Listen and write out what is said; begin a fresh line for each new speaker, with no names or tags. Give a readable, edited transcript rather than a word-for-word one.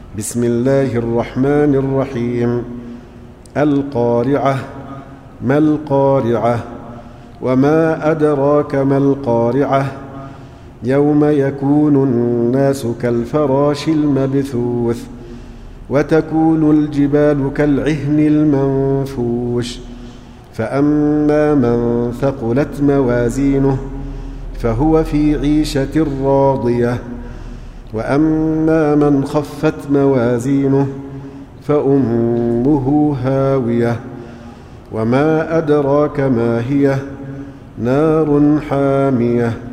بسم الله الرحمن الرحيم. القارعة. ما القارعة؟ وما أدراك ما القارعة؟ يوم يكون الناس كالفراش المبثوث وتكون الجبال كالعهن المنفوش فأما من ثقلت موازينه فهو في عيشة راضية وأما من خفت موازينه فأمه هاوية وما أدراك ما هي نار حامية